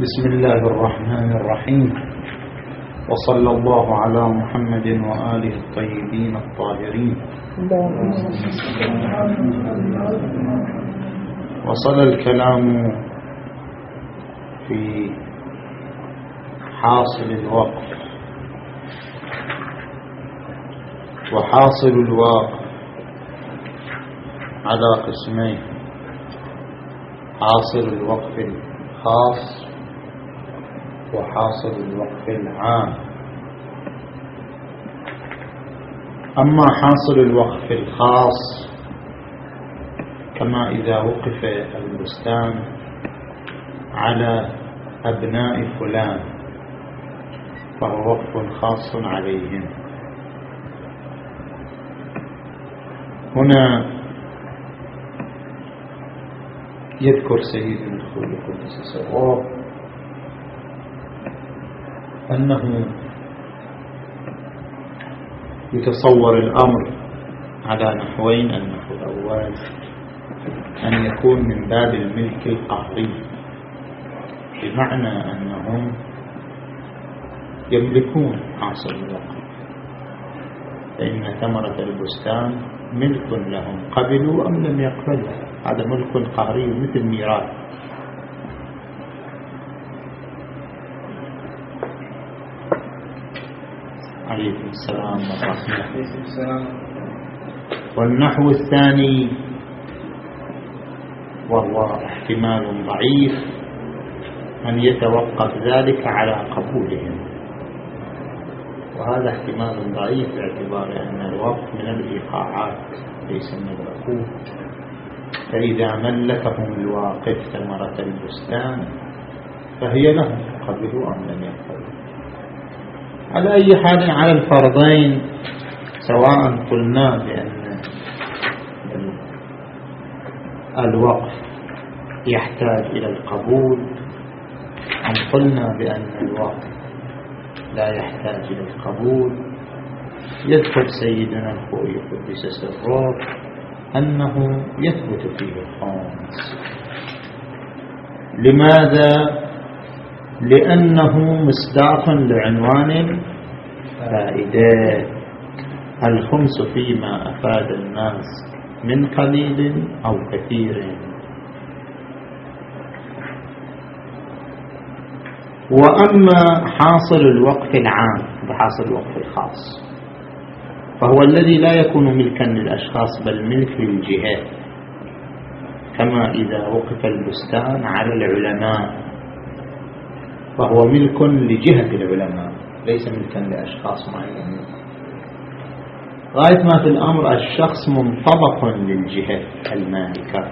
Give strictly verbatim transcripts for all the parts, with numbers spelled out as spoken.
بسم الله الرحمن الرحيم، وصلى الله على محمد وآله الطيبين الطاهرين. وصل الكلام في حاصل الوقف، وحاصل الوقف على قسمين: حاصل الوقف الخاص وحاصل الوقف العام. أما حاصل الوقف الخاص كما إذا وقف البستان على أبناء فلان فهو وقف خاص عليهم. هنا يذكر سيدنا الخوي قدس سره أنه يتصور الأمر على نحوين: النحو الأول أن يكون من باب الملك القهري، بمعنى أنهم يملكون حاصل الوقف، فإن ثمرة البستان ملك لهم، قبلوا أم لم يقبلوا. هذا ملك قهري مثل ميراث. عليكم السلام ورحمة. والنحو الثاني وهو احتمال ضعيف أن يتوقف ذلك على قبولهم، وهذا احتمال ضعيف باعتبار أن الوقف من الإيقاعات ليس من العقود، فإذا ملكهم الواقف ثمرة البستان فهي لهم، قبلوا أم لم يقبلوا. على أي حال، على الفرضين، سواء قلنا بأن الوقف يحتاج إلى القبول أم قلنا بأن الوقف لا يحتاج إلى القبول، يذكر سيدنا الخوي قدس سره أنه يثبت فيه الخمس. لماذا؟ لأنه مصداق لعنوان الفائدة: الخمس فيما أفاد الناس من قليل أو كثير. وأما حاصل الوقف العام بحاصل الوقف الخاص فهو الذي لا يكون ملكا للأشخاص بل ملك للجهات، كما إذا وقف البستان على العلماء فهو ملك لجهة العلماء ليس ملكا لأشخاص معينين. غاية ما في الأمر الشخص منطبق للجهة المالكة،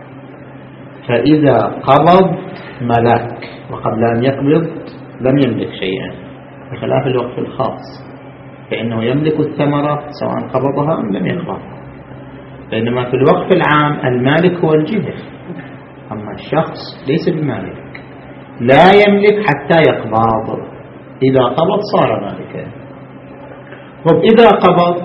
فإذا قبض ملك، وقبل أن يقبض لم يملك شيئا، بخلاف الوقف الخاص فإنه يملك الثمرة سواء قبضها أم لم يقبضها. بينما في الوقف العام المالك هو الجهة، أما الشخص ليس بمالك، لا يملك حتى يقبض. إذا قبض صار مالكا. وإذا قبض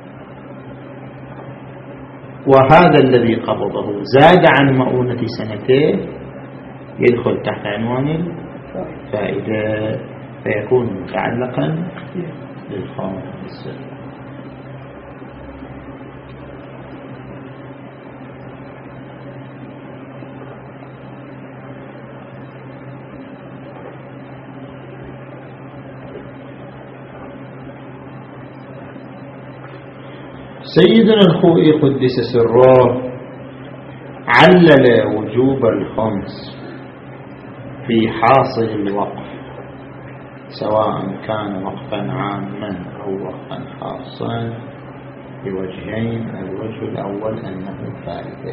وهذا الذي قبضه زاد عن مؤونة سنتين يدخل تحت عنوان الفائدة، فيكون متعلقا للخامس. سيدنا الخوئي قدس سره علل وجوب الخمس في حاصل الوقف، سواء كان وقفا عاما أو وقفا خاصا، بوجهين: الوجه الأول أنه فائدة،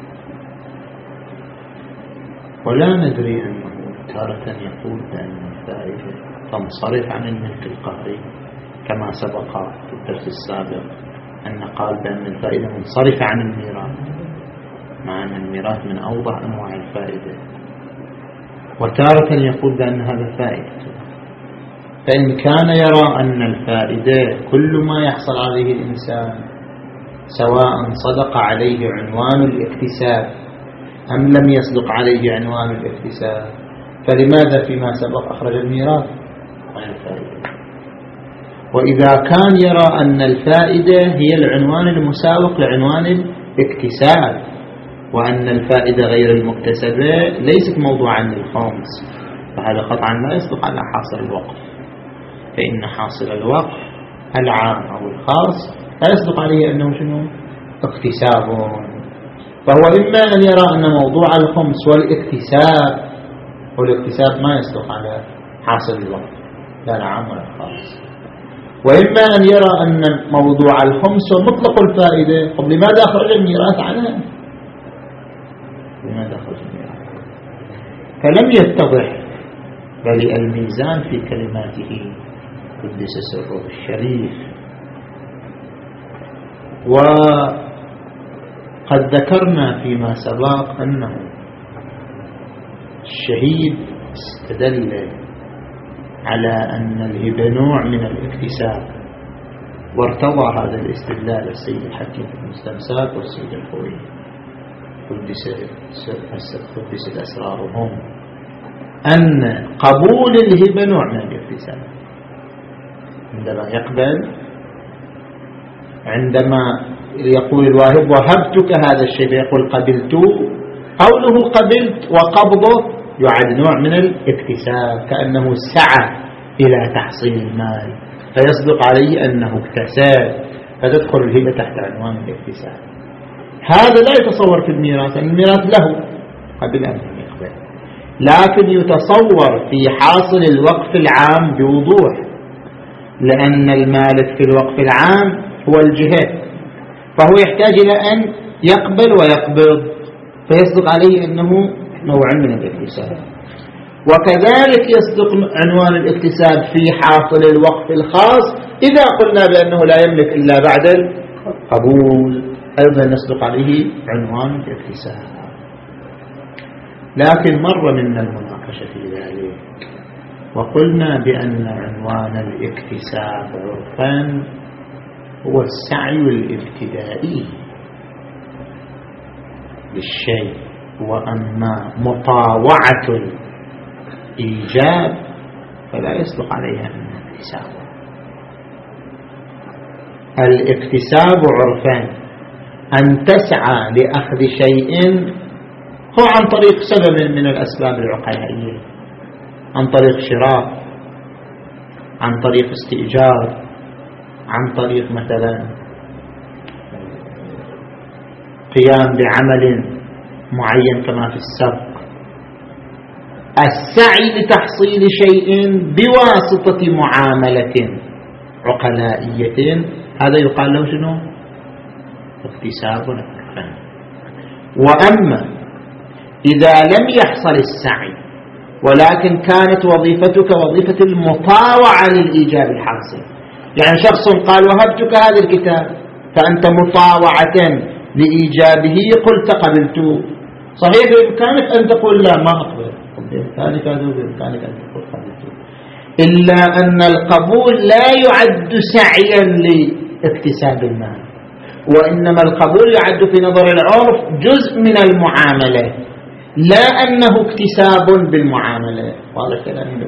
ولا ندري أنه تارة يقول بأن الفائدة تنصرف عن الملك القهري، كما سبق في الدرس السابق أن قال بأن الفائدة منصرفة عن الميراث، مع أن الميراث من أوضح أنواع الفائدة، وتارة يقول بأن هذا فائدة. فإن كان يرى أن الفائدة كل ما يحصل عليه الإنسان سواء صدق عليه عنوان الاكتساب أم لم يصدق عليه عنوان الاكتساب، فلماذا فيما سبق أخرج الميراث غير الفائدة؟ وإذا كان يرى أن الفائدة هي العنوان المساوق لعنوان الاكتساب، وأن الفائدة غير المكتسبة ليست موضوعا للخمس، فهذا قطعا لا يصدق على حاصل الوقف، فإن حاصل الوقف العام أو الخاص لا يصدق عليه أنه شنو؟ اكتساب. فهو إما أن يرى أن موضوع الخمس والاكتساب، والاكتساب ما يصدق على حاصل الوقف لا العام ولا الخاص، وإما أن يرى أن موضوع الخمس ومطلق الفائدة. طب لماذا أخرج الميراث عنها؟ لماذا أخرج الميراث؟ فلم يتضح بل الميزان في كلماته قدس سره الشريف. وقد ذكرنا فيما سبق أنه الشهيد استدل على أن الهبة نوع من الاكتساب، وارتضى هذا الاستدلال السيد الحكيم في المستمساك والسيد الخوي قدست أسرارهم، أن قبول الهبة نوع من الاكتساب. عندما يقبل، عندما يقول الواهب وهبتك هذا الشيء يقول قبلت، قوله قبلت وقبضه يعد نوع من الاكتساب، كأنه سعى إلى تحصيل المال، فيصدق عليه أنه اكتساب، فتدخل الهبة تحت عنوان الاكتساب. هذا لا يتصور في الميراث، الميراث له قبل أن يقبل، لكن يتصور في حاصل الوقف العام بوضوح، لأن المالك في الوقف العام هو الجهة، فهو يحتاج إلى أن يقبل ويقبض، فيصدق عليه أنه نوع من الاكتساب. وكذلك يصدق عنوان الاكتساب في حاصل الوقف الخاص إذا قلنا بأنه لا يملك إلا بعد القبول، أيضا نصدق عليه عنوان الاكتساب. لكن مر منا المناقشة في ذلك، وقلنا بأن عنوان الاكتساب عرفا هو السعي الابتدائي للشيء، وأما مطاوعة الإيجاب فلا يصدق عليها من الاكتساب. الاكتساب عرفان أن تسعى لأخذ شيء هو عن طريق سبب من الأسباب العقلائية، عن طريق شراء، عن طريق استئجار، عن طريق مثلا قيام بعمل معين كما في السبق. السعي لتحصيل شيء بواسطة معاملة عقلائية هذا يقال له شنو؟ اكتساب عرفان. وأما إذا لم يحصل السعي ولكن كانت وظيفتك وظيفة المطاوعة للإيجاب الحاصل، يعني شخص قال وهبتك هذا الكتاب فأنت مطاوعة لإيجابه قلت قبلته، صحيح بإمكانك أن تقول لا ما أقبل، بإمكانك هذا بإمكانك أن تقول قبلته، إلا أن القبول لا يعد سعيا لاكتساب المال، وإنما القبول يعد في نظر العرف جزء من المعاملة، لا أنه اكتساب بالمعاملة. واضح كلامي؟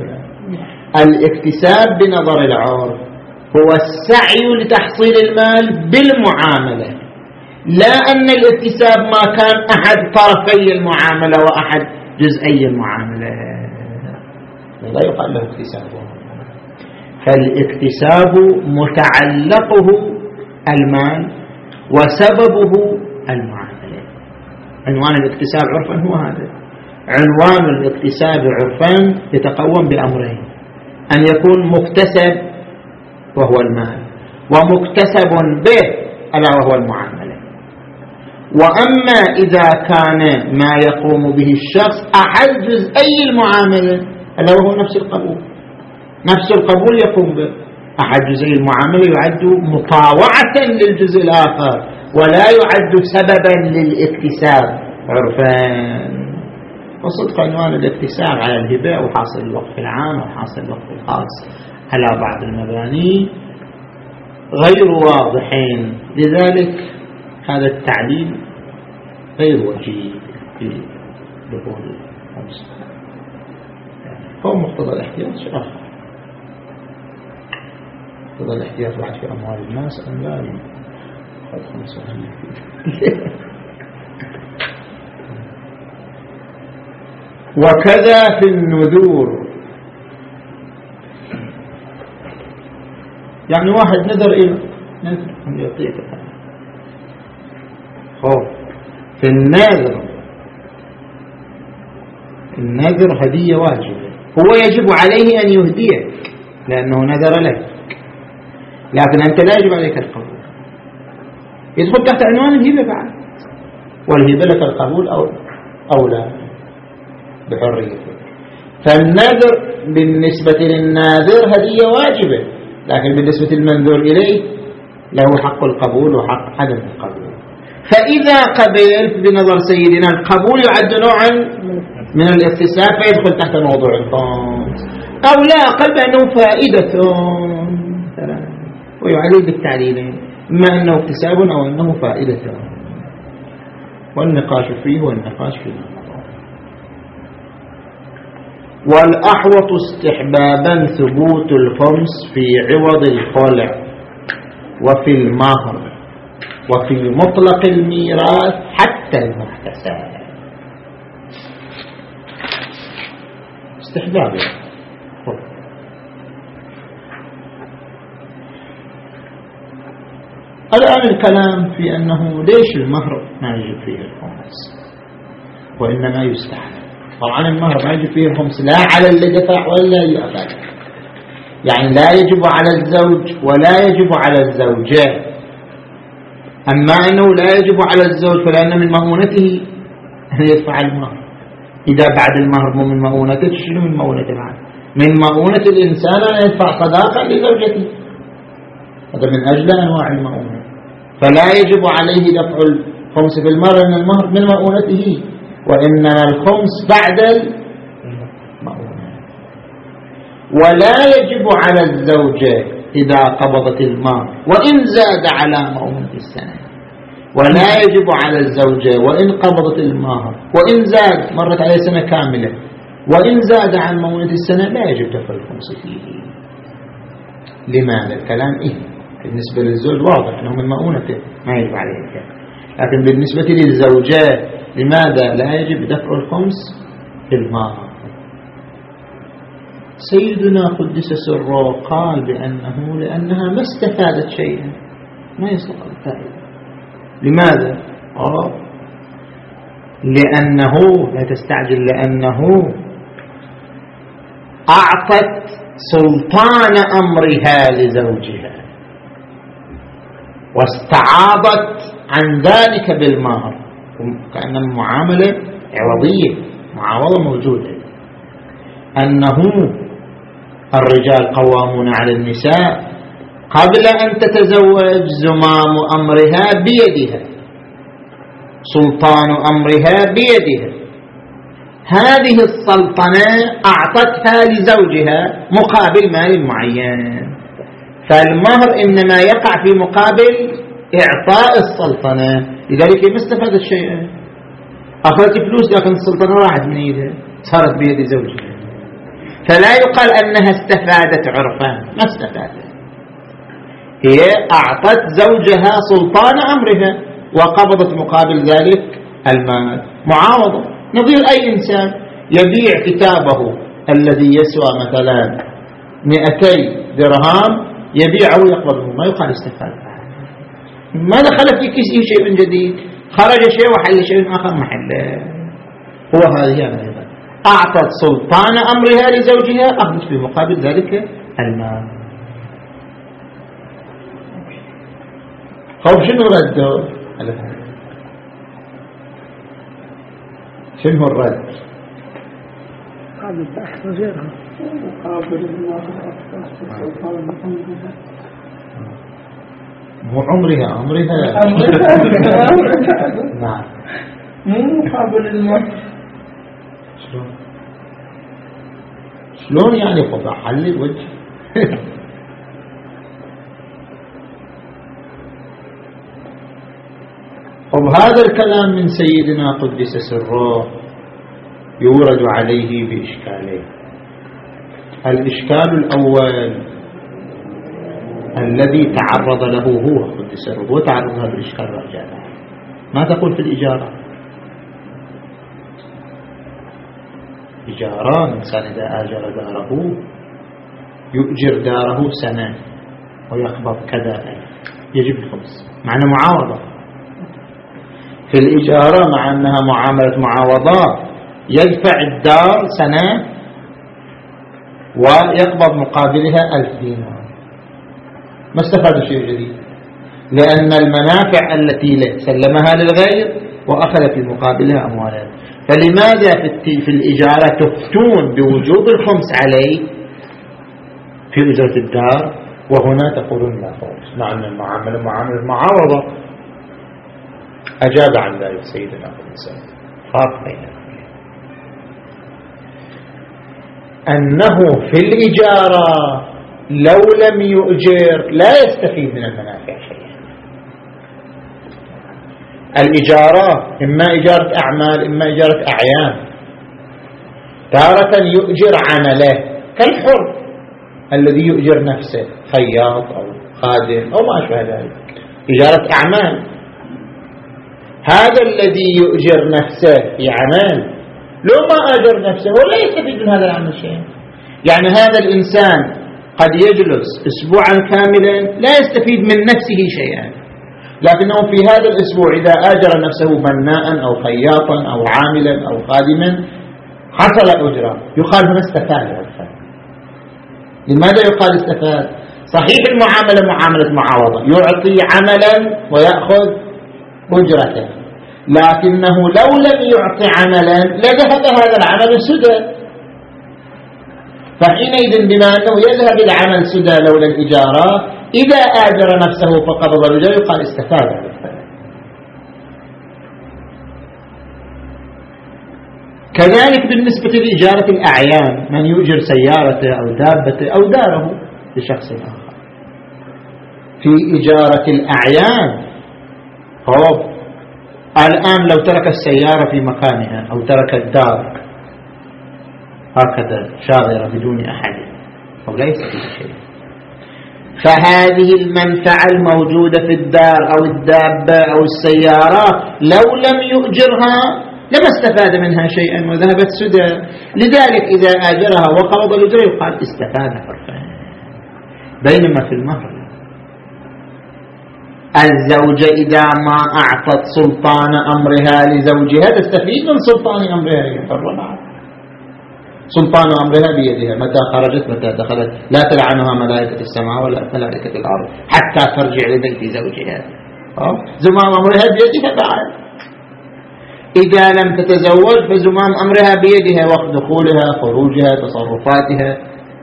الاكتساب بنظر العرف هو السعي لتحصيل المال بالمعاملة، لا أن الاكتساب ما كان أحد طرفي المعاملة وأحد جزئي المعاملة، لا يقال له اكتساب. فالاكتساب متعلقه المال وسببه المعاملة. عنوان الاكتساب عرفا هو هذا. عنوان الاكتساب عرفا يتقوم بأمرين: أن يكون مكتسب وهو المال، ومكتسب به ألا وهو المعاملة. وأما إذا كان ما يقوم به الشخص أحد جزئي المعاملة ألا وهو نفس القبول، نفس القبول يقوم به، أحد جزئي المعاملة يعد مطاوعة للجزء الآخر ولا يعد سببا للاكتساب عرفان. وصدق عنوان الاكتساب على الهباء وحاصل الوقف العام وحاصل الوقف الخاص على بعض المباني غير واضحين، لذلك هذا التعليل غير وجيه في دخول الخمس. هو مقتضى الاحتياط شيء آخر. مقتضى الاحتياط بعد في أموال الناس أم لا قد خمسة وكذا في النذور، يعني واحد نذر إلى نذر أن يعطيك خوف في النذر. النذر هدية واجبة، هو يجب عليه أن يهديك لأنه نذر لك، لكن أنت لا يجب عليك القبول. يدخل تحت عنوان الهبة بعد، والهبة لك القبول أو أو لا بحرية. فالنذر بالنسبة للناذر هدية واجبة، لكن بالنسبة للمنذور إليه له حق القبول وحق عدم القبول. فإذا قبل بنظر سيدنا القبول يعد نوعا من الاكتساب فيدخل تحت موضوع الخمس، أو لا أقل بأنه فائدة ويعلل بالتعليلين، إما أنه اكتساب أو أنه فائدة، والنقاش فيه والنقاش فيه. والأحوط استحبابا ثبوت الخمس في عوض الخلع وفي المهر وفي مطلق الميراث حتى المحتسب. استحباب الآن الكلام في أنه ليش المهر ما يجب فيه الخمس وإنما يستحب. طبعا المهر ما يجب فيه الخمس لا على اللي دفع ولا يأخذ، يعني لا يجب على الزوج ولا يجب على الزوجة. أما أنه لا يجب على الزوج فلأن من مؤونته أن يدفع المهر. إذا بعد المهر مو من مؤونته شنو من مؤونته بعد؟ من مؤونة الإنسان أن يدفع صداقة لزوجته، هذا من أجل أنواع المؤونة. فلا يجب عليه دفع الخمس في المهر لأن المهر من مؤونته، وإنما الخمس بعد المؤونة. ولا يجب على الزوجة إذا قبضت المهر وإن زاد على مؤونة السنة، ولا يجب على الزوجة وإن قبضت المهر وإن زاد مرت عليه سنة كاملة وإن زاد عن مؤونة السنة لا يجب دفع الخمس فيه. لماذا؟ الكلام إيه؟ بالنسبة للزوج واضح أنه من مؤونته ما يجب عليه الكلام، لكن بالنسبة للزوجة لماذا لا يجب دفع الخمس في المهر؟ سيدنا قدس سره قال بأنه لأنها ما استفادت شيئا، ما يستطيع الفائدة. لماذا؟ آه. لأنه لا تستعجل، لأنه أعطت سلطان أمرها لزوجها واستعاضت عن ذلك بالمهر، كأن المعاملة عوضية، معاوضة موجودة. أنه الرجال قوامون على النساء قبل أن تتزوج زمام أمرها بيدها، سلطان أمرها بيدها. هذه السلطنة أعطتها لزوجها مقابل مال معين، فالمهر إنما يقع في مقابل إعطاء السلطنة، لذلك ما استفادت شيئا. أخذت فلوس لكن السلطنة راحت من إيدها صارت بيد زوجها، فلا يقال أنها استفادت عرفا، ما استفادت. هي أعطت زوجها سلطان أمرها وقبضت مقابل ذلك المال، معاوضة. نظير أي إنسان يبيع كتابه الذي يسوى مثلا مئتي درهم يبيعه ويقبضه، ما يقال استفاد. ما دخل في كيسه شيء من جديد، خرج شيء وحل شيء آخر محله. هو هذه أيضا أعطت سلطان أمرها لزوجها، أخذت في مقابل ذلك المال. خوف شنو رده على هذا؟ شنو الرد؟ قابل بحث غيرها قابل مو عمرها عمرها نعم مو مقابل المهر. شلون شلون يعني قطع حل الوجه؟ وهذا الكلام من سيدنا قدس سره يورد عليه بإشكالين. الإشكال الأول الذي تعرض له هو قدس سره، هو تعرض له بالإشكال رجع. ما تقول في الإجارة؟ إجارة الإنسان إذا آجر داره يؤجر داره سنة ويقبض كذا يجب الخمس، معنى معاوضة. في الإجارة مع أنها معاملة معاوضات يدفع الدار سنة ويقبض مقابلها ألف دينار، ما استفاد شيء جديد، لأن المنافع التي له سلمها للغير وأخذ في مقابلها أموالا. فلماذا في الإجارة تفتون بوجوب الخمس عليه في أجرة الدار وهنا تقولون لا خمس، مع أن المعاملة معاملة معاوضة؟ أجاب عن ذلك سيدنا أبو الإنسان فرق بينهم أنه في الإجارة لو لم يؤجر لا يستفيد من المنافع شيئا. الإجارة إما إجارة أعمال إما إجارة أعيان، تارة يؤجر عمله كالحر الذي يؤجر نفسه خياط أو خادم أو ما أشبه ذلك، إجارة أعمال. هذا الذي يؤجر نفسه في عمل لو ما أجر نفسه ولا يستفيد من هذا العمل شيء. يعني هذا الإنسان قد يجلس أسبوعا كاملا لا يستفيد من نفسه شيئا، لكنه في هذا الأسبوع إذا آجر نفسه بناء أو خياطا أو عاملا أو خادما حصل أجرة، يقال هنا استفاد. لماذا يقال استفاد؟ صحيح المعاملة معاملة معاوضة، يعطي عملا ويأخذ أجرته، لكنه لو لم يعطي عملا لذهب هذا العمل سدى. فحينئذ بما أنه يذهب العمل سدى لولا الإجارة، إذا آجر نفسه فقبض الأجرة يقال استفاد. كذلك بالنسبة لإجارة الأعيان، من يؤجر سيارته أو دابته أو داره لشخص آخر. في إجارة الأعيان هو الآن لو ترك السيارة في مكانها أو ترك الدار هكذا شاغرة بدون أحد أو لا يستفيد شيء، فهذه المنفعة الموجودة في الدار أو الدابة أو السيارة لو لم يؤجرها لما استفاد منها شيئا وذهبت سدى. لذلك إذا آجرها وقبض الأجرة يقال استفاد حرفيا. بينما في المهر الزوجة إذا ما أعطت سلطان أمرها لزوجها تستفيد من سلطان أمرها يحرم. سلطان أمرها بيدها، متى خرجت متى دخلت لا تلعنها ملائكة السماء ولا ملائكة الأرض حتى ترجع لبيت زوجها. زمام أمرها بيدها بعد. إذا لم تتزوج فزمام أمرها بيدها، وقت دخولها خروجها تصرفاتها.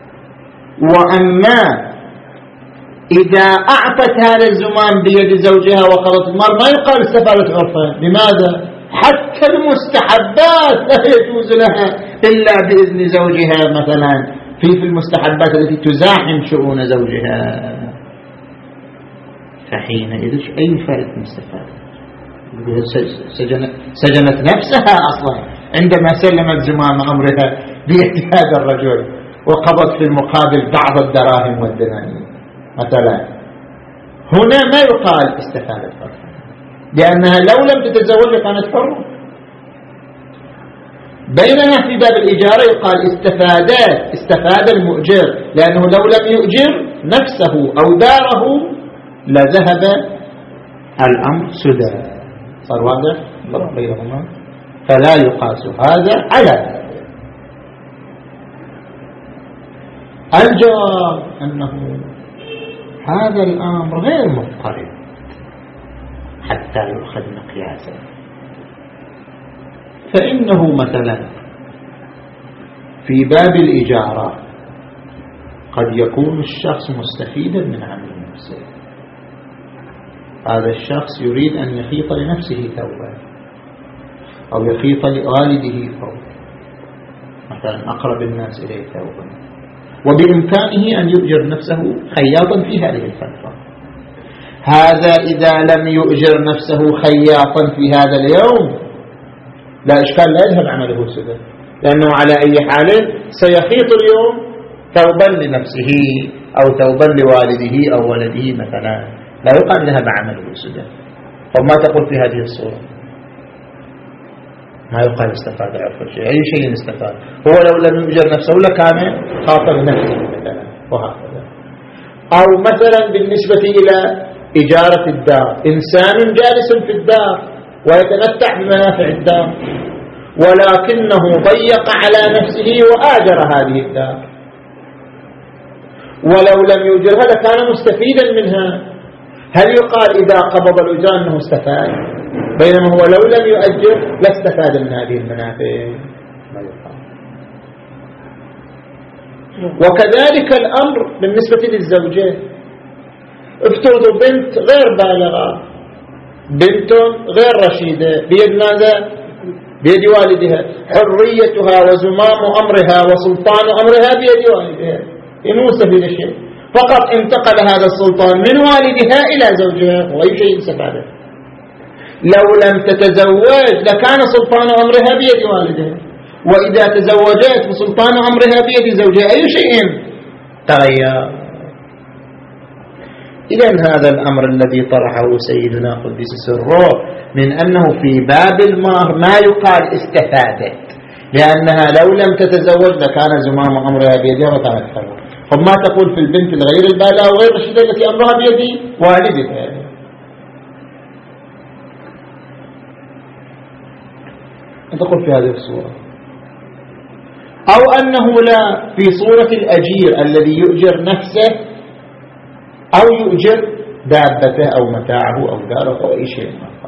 وأما إذا أعطت هذا الزمام بيد زوجها وقضت المهر ما يقال استفادت عرفا. لماذا؟ حتى المستحبات لا يجوز لها إلا بإذن زوجها، مثلا في في المستحبات التي تزاحم شؤون زوجها. فحينئذ أي فائدة مستفادة؟ سجنت, سجنت نفسها أصلا عندما سلمت زمام أمرها بيد هذا الرجل وقضت في المقابل بعض الدراهم والدنانير مثلا. هنا ما يقال استفادت حرة، لأنها لو لم تتزوج كانت حرة. بينما في باب الإجارة يقال استفادات استفاد المؤجر، لأنه لو لم يؤجر نفسه أو داره لذهب الأمر سدى. صار واضح الفرق بينهما؟ فلا يقاس هذا على هذا. الجواب أنه هذا الأمر غير مضطرد حتى يؤخذ مقياسا. فإنه مثلا في باب الإجارة قد يكون الشخص مستفيدا من عمل نفسه. هذا الشخص يريد أن يخيط لنفسه ثوبا أو يخيط لوالده ثوبا، مثلا أقرب الناس إليه ثوبا، وبإمكانه أن يؤجر نفسه خياطا في هذه الفترة. هذا إذا لم يؤجر نفسه خياطا في هذا اليوم لا إشكال، لا يذهب عمله سدى، لأنه على أي حال سيخيط اليوم ثوبا لنفسه أو ثوبا لوالده أو ولده مثلا، لا يقال ذهب عمله سدى. وما تقول في هذه الصورة؟ ما يقال استفاد عرف الشيء. أي شيء استفاد؟ هو لو لم يؤجر نفسه لكان خاطر نفسه مثلا، وهكذا. أو مثلا بالنسبة إلى إجارة الدار، إنسان جالس في الدار ويتمتع بمنافع الدار ولكنه ضيق على نفسه وآجر هذه الدار، ولو لم يؤجرها لكان مستفيدا منها. هل يقال إذا قبض الأجرة أنه استفاد، بينما هو لو لم يؤجر لا استفاد من هذه المنافع؟ ما يقال. وكذلك الأمر بالنسبة للزوجة. افترضوا بنت غير بالغة، بنت غير رشيدة، بيد ماذا؟ بيد والدها، حريتها وزمام أمرها وسلطان أمرها بيد والدها، إنه مستفيد شيء، فقط انتقل هذا السلطان من والدها إلى زوجها، وأي شيء استفاده. لو لم تتزوج لكان سلطان أمرها بيد والدها، وإذا تزوجت فسلطان أمرها بيد زوجها، أي شيء تغير. إذن هذا الأمر الذي طرحه سيدنا قدس سره من أنه في باب المهر ما يقال استفادت، لأنها لو لم تتزوج لكان زمام أمرها بيدها وكانت حرة. فما تقول في البنت الغير البالغة وغير الرشيدة التي أمرها بيد والدها؟ تقول في هذه الصورة. أو أنه لا، في صورة الأجير الذي يؤجر نفسه أو يؤجر دابته أو متاعه أو داره أو أي شيء آخر،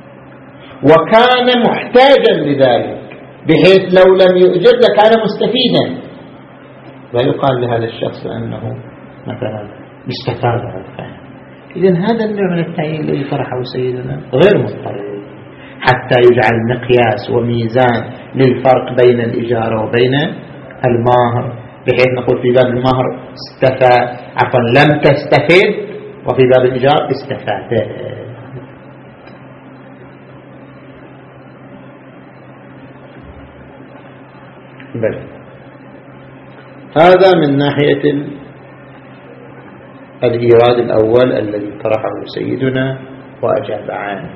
وكان محتاجا لذلك بحيث لو لم يؤجر لكان مستفيدا، لا يقال لهذا الشخص أنه مثلا استفاد عنه. إذن هذا النوع من التعيين الذي طرحه سيدنا غير مضطرد حتى يجعل مقياس وميزان للفرق بين الإجارة وبين المهر، بحيث نقول في باب المهر استفاد، عفوا لم تستفد، وفي باب الإجارة استفاد. بل هذا من ناحية الإيراد الأول الذي طرحه سيدنا وأجاب عنه.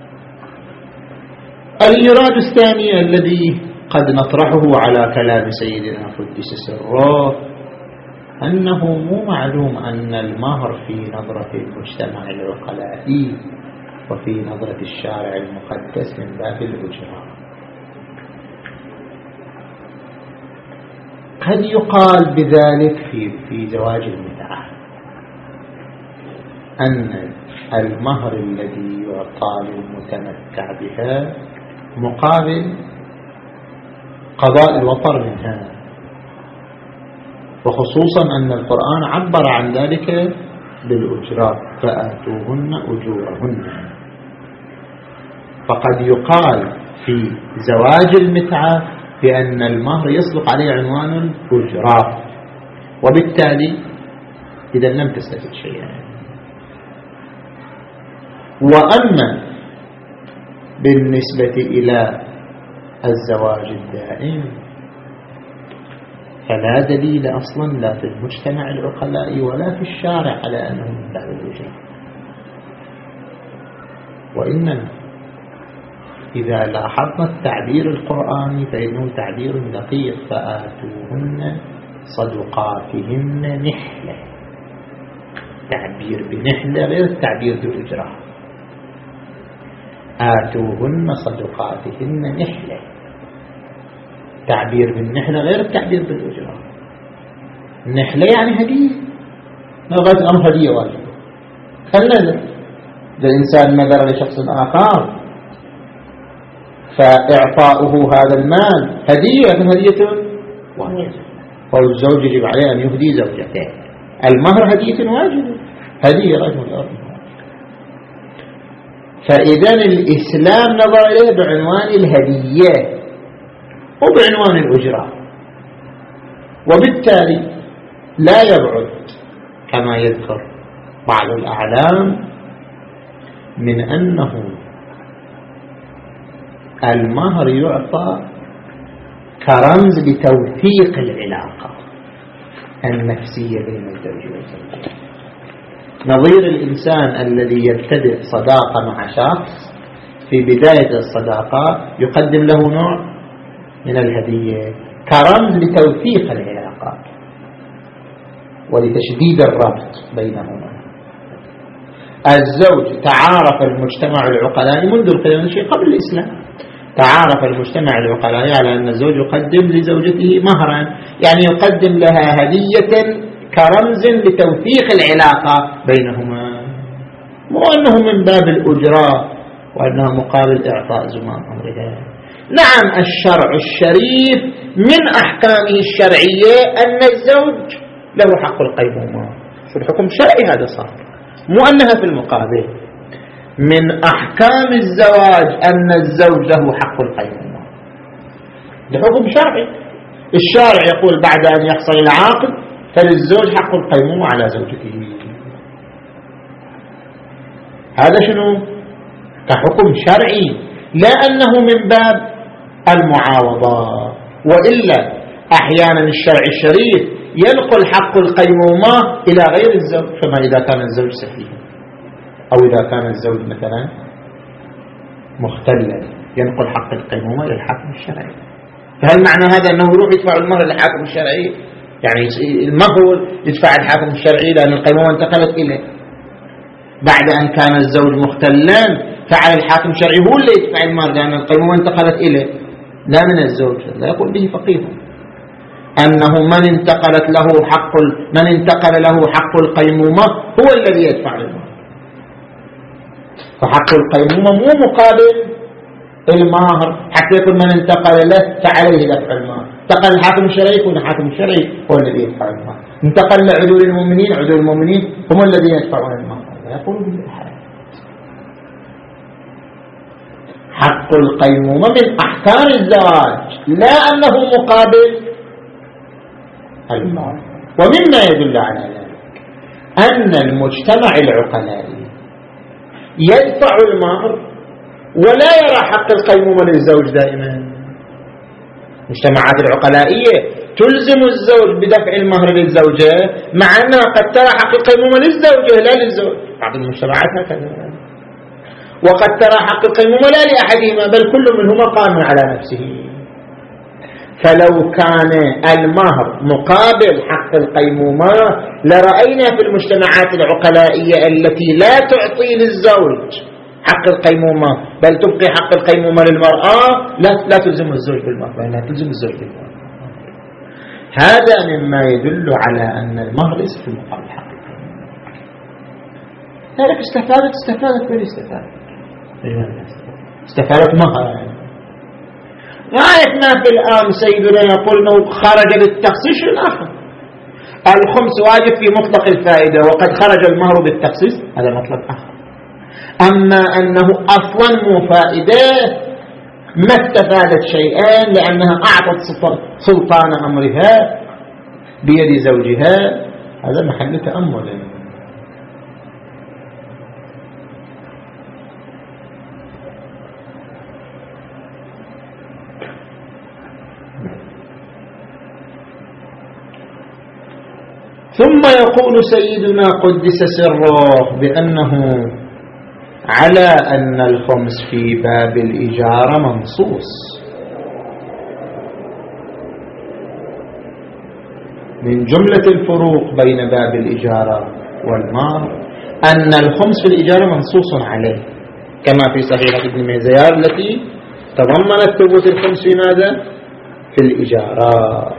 الإيراد الثاني الذي قد نطرحه على كلام سيدنا قدس سره أنه مو معلوم أن المهر في نظرة المجتمع العقلائي وفي نظرة الشارع المقدس من باب الأجرة. قد يقال بذلك في في زواج المتعة أن المهر الذي يعطى للمتمتع بها مقابل قضاء الوطر منها، وخصوصا أن القرآن عبر عن ذلك بالأجرة، فآتوهن أجورهن. فقد يقال في زواج المتعة بأن المهر يصدق عليه عنوان الأجرة، وبالتالي إذا لم تستفد شيئا. وأما بالنسبة إلى الزواج الدائم فلا دليل أصلا لا في المجتمع العقلائي ولا في الشارع على أنه من باب الأجرة، وإنما إذا لاحظنا التعبير القرآني فإنه تعبير دقيق، فآتوهن صدقاتهن نحلة. تعبير بنحلة غير التعبير بالأجرة. آتوهن صدقاتهن نحلة، تعبير بالنحلة غير التعبير بالأجرة. النحلة يعني هدية، نغاية الأمر هدية واجبة. فالنذر إذا الإنسان نذر لشخص آخر فإعطاؤه هذا المال هدية، لكن هدية واجبة، والزوج يجب عليه أن يهدي زوجته. المهر هدية واجبة، هدية غير مضارة. فإذا الإسلام نظر إليه بعنوان الهدية وبعنوان الأجرة، وبالتالي لا يبعد كما يذكر بعض الأعلام من أنه المهر يعطى كرمز لتوثيق العلاقة، النفسية بين الزوج والزوجة. نظير الإنسان الذي يبتدئ صداقة مع شخص في بداية الصداقة يقدم له نوع من الهدية كرمز لتوثيق العلاقات ولتشديد الربط بينهما. الزوج تعارف المجتمع العقلائي منذ القدم شيء قبل الإسلام، تعارف المجتمع العقلائي على أن الزوج يقدم لزوجته مهرا، يعني يقدم لها هدية كرمز لتوثيق العلاقة بينهما، مو أنه من باب الأجراء وأنها مقابل إعطاء زمام أمرها. نعم الشرع الشريف من أحكامه الشرعية أن الزوج له حق القيمومة، في الحكم الشرعي هذا صار، مو أنها في المقابل. من أحكام الزواج أن الزوج له حق القيمومة، ده حكم شرعي. الشارع يقول بعد أن يحصل العقد فللزوج حق القيمومة على زوجته. هذا شنو؟ كحكم شرعي، لا أنه من باب المعاوضة. وإلا أحيانا الشرع الشريف ينقل حق القيمومة إلى غير الزوج، فما إذا كان الزوج سفيها أو إذا كان الزوج مثلا مختلا ينقل حق القيمومة للحاكم الشرعي. فهل معنى هذا أنه يروح يدفع المهر للحاكم الشرعي؟ يعني المهر يدفع الحاكم الشرعي لأن القيمومة انتقلت إليه. بعد أن كان الزوج مختلا فعلى الحاكم الشرعي هو اللي يدفع المهر لأن القيمومة انتقلت إليه لا من الزوج. لا يقول به فقيه أنه من انتقلت له حق من انتقل له حق القيمومة هو الذي يدفع المهر. فحق القيمومة مو مقابل المهر، حتى يكون من انتقل له فعليه دفع المهر. انتقل الحاكم الشرعي يكون الحاكم الشرعي هو الذي يدفع المهر. انتقل لعدول المؤمنين عدول المؤمنين هم الذين يدفعون المهر. يقول بالحال حق القيمومة من أحكام الزواج لا أنه مقابل المهر. ومما يدل على ذلك أن المجتمع العقلائي يدفع المهر ولا يرى حق القيمومة للزوج دائما. المجتمعات العقلائية تلزم الزوج بدفع المهر للزوجة مع أنها قد ترى حق القيمومة للزوجة لا للزوج. بعض المجتمعات هكذا. وقد ترى حق القيمومة لا لأحدهما بل كل منهما قائم على نفسه. فلو كان المهر مقابل حق القيمومة لرأينا في المجتمعات العقلائية التي لا تعطي للزوج حق القيمومة بل تبقي حق القيمومة للمرأة لا, لا تلزم الزوج بالمهر لا تلزم الزوج بالمهر. هذا مما يدل على أن المهر ليس في مقابل حق القيمومة. لذلك استفادت استفادت بل استفادت استفادت مهر. رأيتنا في الآن سيدنا يقول أنه خرج للتخصيص الآخر. الخمس واجب في مطلق الفائدة وقد خرج المهر بالتخصيص هذا مطلق آخر. أما أنه أصلا مو فائدة ما استفادت شيئا لأنها أعطت سلطان أمرها بيد زوجها. هذا محل تأمل. ثم يقول سيدنا قدس سره بأنه على أن الخمس في باب الإجارة منصوص. من جملة الفروق بين باب الإجارة والمهر أن الخمس في الإجارة منصوص عليه كما في صحيحة ابن ميزيار التي تضمنت ثبوت الخمس في ماذا؟ في الإجارة.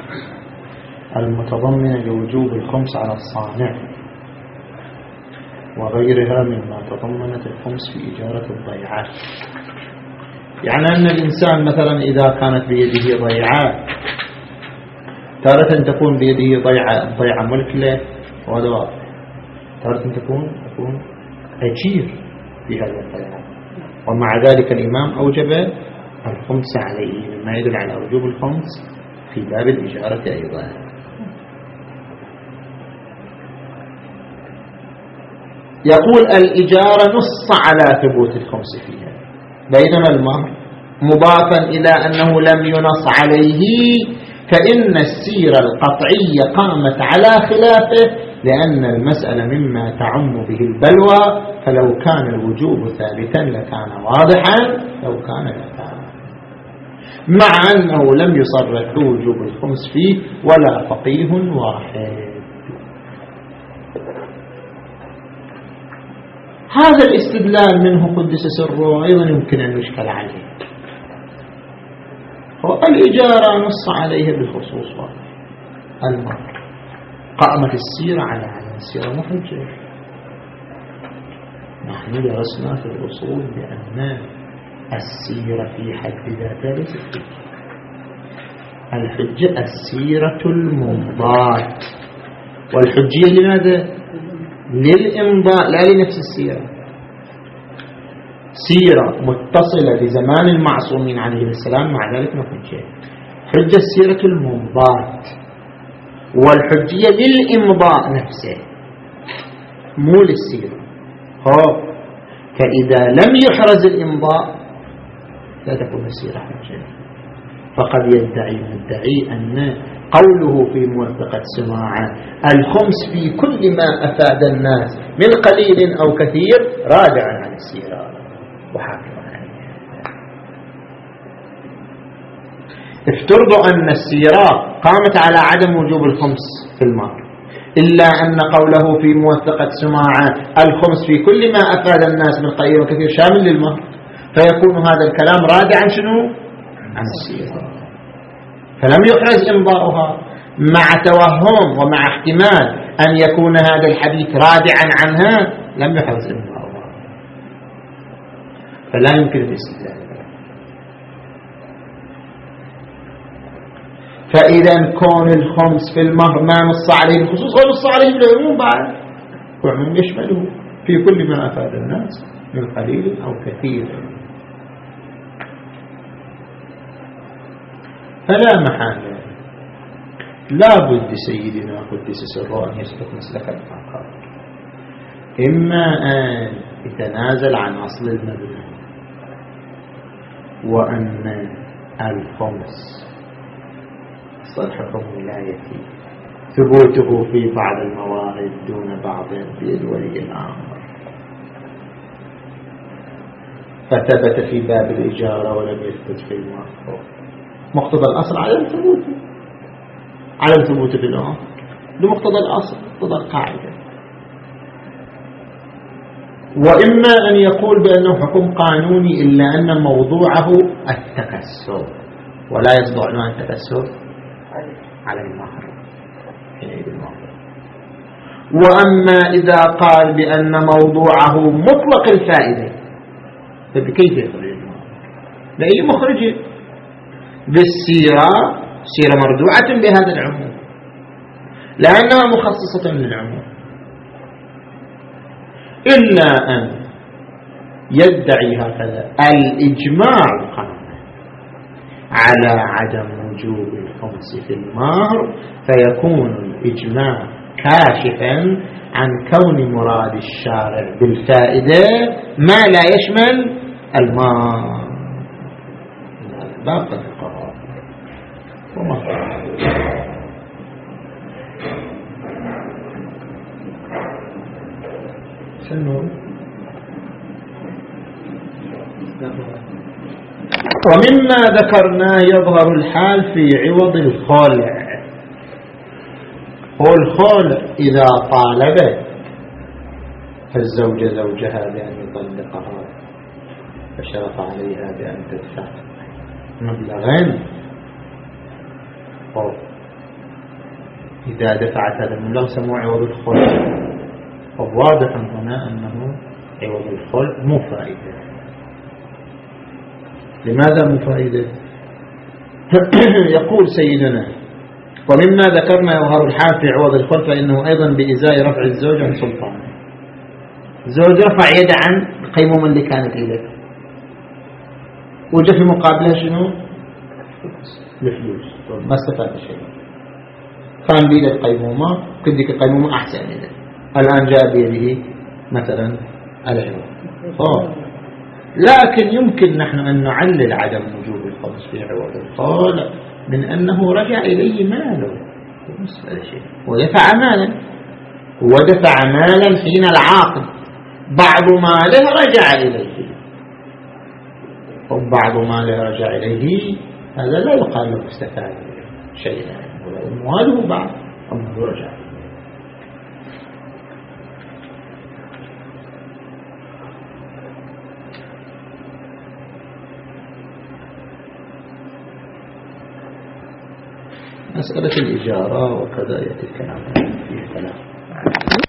المتضمنة لوجوب الخمس على الصانع وغيرها مما تضمنت الخمس في إجارة الضيعات. يعني أن الإنسان مثلا إذا كانت بيده ضيعة، تارة تكون بيده ضيعة ضيعة ملك له وهذا واضح، تارة تكون تكون أجير في هذا الضيعة، ومع ذلك الإمام أوجب الخمس عليه، مما يدل على وجوب الخمس في باب الإجارة أيضا. يقول الإجارة نص على ثبوت الخمس فيها، بينما المهر مضافا إلى أنه لم ينص عليه، فإن السيرة القطعية قامت على خلافه، لأن المسألة مما تعم به البلوى، فلو كان الوجوب ثابتا لكان واضحا لو كان لكان، مع أنه لم يصرح بوجوب الخمس فيه ولا فقيه واحد. هذا الاستدلال منه قدس سره أيضا يمكن أن يشكل عليه. الإجارة نص عليه بالخصوص المهر، قامت السيرة على عدم السيرة محجة. نحن درسنا في الأصول بأن السيرة في حد ذاتها ليست حجة، الحجة السيرة الممضاة، والحجية لماذا؟ للإمضاء لا لنفس السيرة. سيرة متصلة بزمان المعصومين عليه السلام مع ذلك ما حجة. حجة السيرة الممضاة، والحجية للإمضاء نفسه مو للسيرة. هو فإذا لم يحرز الإمضاء لا تكون السيرة حجة. فقد يدعي المدعي أن قوله في موثقة سماعة الخمس في كل ما أفاد الناس من قليل أو كثير راجع عن السيرة وحاكم عليها. افترضوا أن السيرة قامت على عدم وجوب الخمس في المهر، إلا أن قوله في موثقة سماعة الخمس في كل ما أفاد الناس من قليل وكثير شامل للمهر، فيكون هذا الكلام راجعا شنو؟ عن السيرة، فلم يحرز إمضاؤها، مع توهم ومع احتمال أن يكون هذا الحديث راجعا عنها لم يحرز إمضاؤها، فلا يمكن الاستدلال. فإذا كون الخمس في المهر ما نص عليه بالخصوص ونص عليه بالعموم، بعد وعموم يشمله في كل ما أفاد الناس من قليل أو كثير. فلا محالة لا بد سيدنا قدس سره أن يسلك مسلك الآخر، إما أن يتنازل عن أصل المبنى، وأن الخمس صل حكم ولايتي ثبوته في بعض الموارد دون بعض بيد ولي الأمر، فثبت في باب الإجارة ولم يثبت في المعقول. مقتضى الأصل عدم ثبوته، عدم ثبوته في الأمر بمقتضى الأصل مقتضى القاعدة. وإما أن يقول بأنه حكم قانوني إلا أن موضوعه التكسر، ولا يصدع نوع التكسر على المهر حينئذ المهر. وأما إذا قال بأن موضوعه مطلق الفائدة فبكيف يخرج المهر؟ لأي مخرج؟ بالسيرة، سيرة مردوعة بهذا العموم لأنها مخصصة للعموم، إلا أن يدعي هكذا الإجماع القانوني على عدم وجوب الخمس في المهر، فيكون الإجماع كاشفا عن كون مراد الشارع بالفائدة ما لا يشمل المهر. باقي القرار وما شنو. ومما ذكرنا يظهر الحال في عوض الخالع. والخالع إذا طالبت الزوجة زوجها بأن يطلقها فشرط عليها بأن تدفع مبلغا، إذا دفعت هذا المبلغ سموه عوض الخلع. فواضح هنا أنه عوض الخلع مو فائدة. لماذا مو فائدة؟ يقول سيدنا: ومما ذكرنا يظهر الحال في عوض الخلع فإنه أيضا بإزاء رفع الزوج عن سلطانه. الزوج رفع يده عن القيمومة اللي كانت إليه، وجاء في مقابلها شنو؟ الفلوس. ما استفاد شيء. كان بيده القيمومة، كدك القيمومة أحسن إليه، الآن جاء بيده مثلا العوض. لكن يمكن نحن أن نعلل عدم وجود الخمس في عوض الخلع من أنه رجع إليه ماله، ودفع مالا ودفع مالا حين العاقد، بعض ماله رجع إليه، وبعض ماله رجع إليه، هذا لا يقال له استفاد شيئا، وماله بعض أمه رجع. مسألة الإجارة وكذا يأتي الكلام فيه كلام.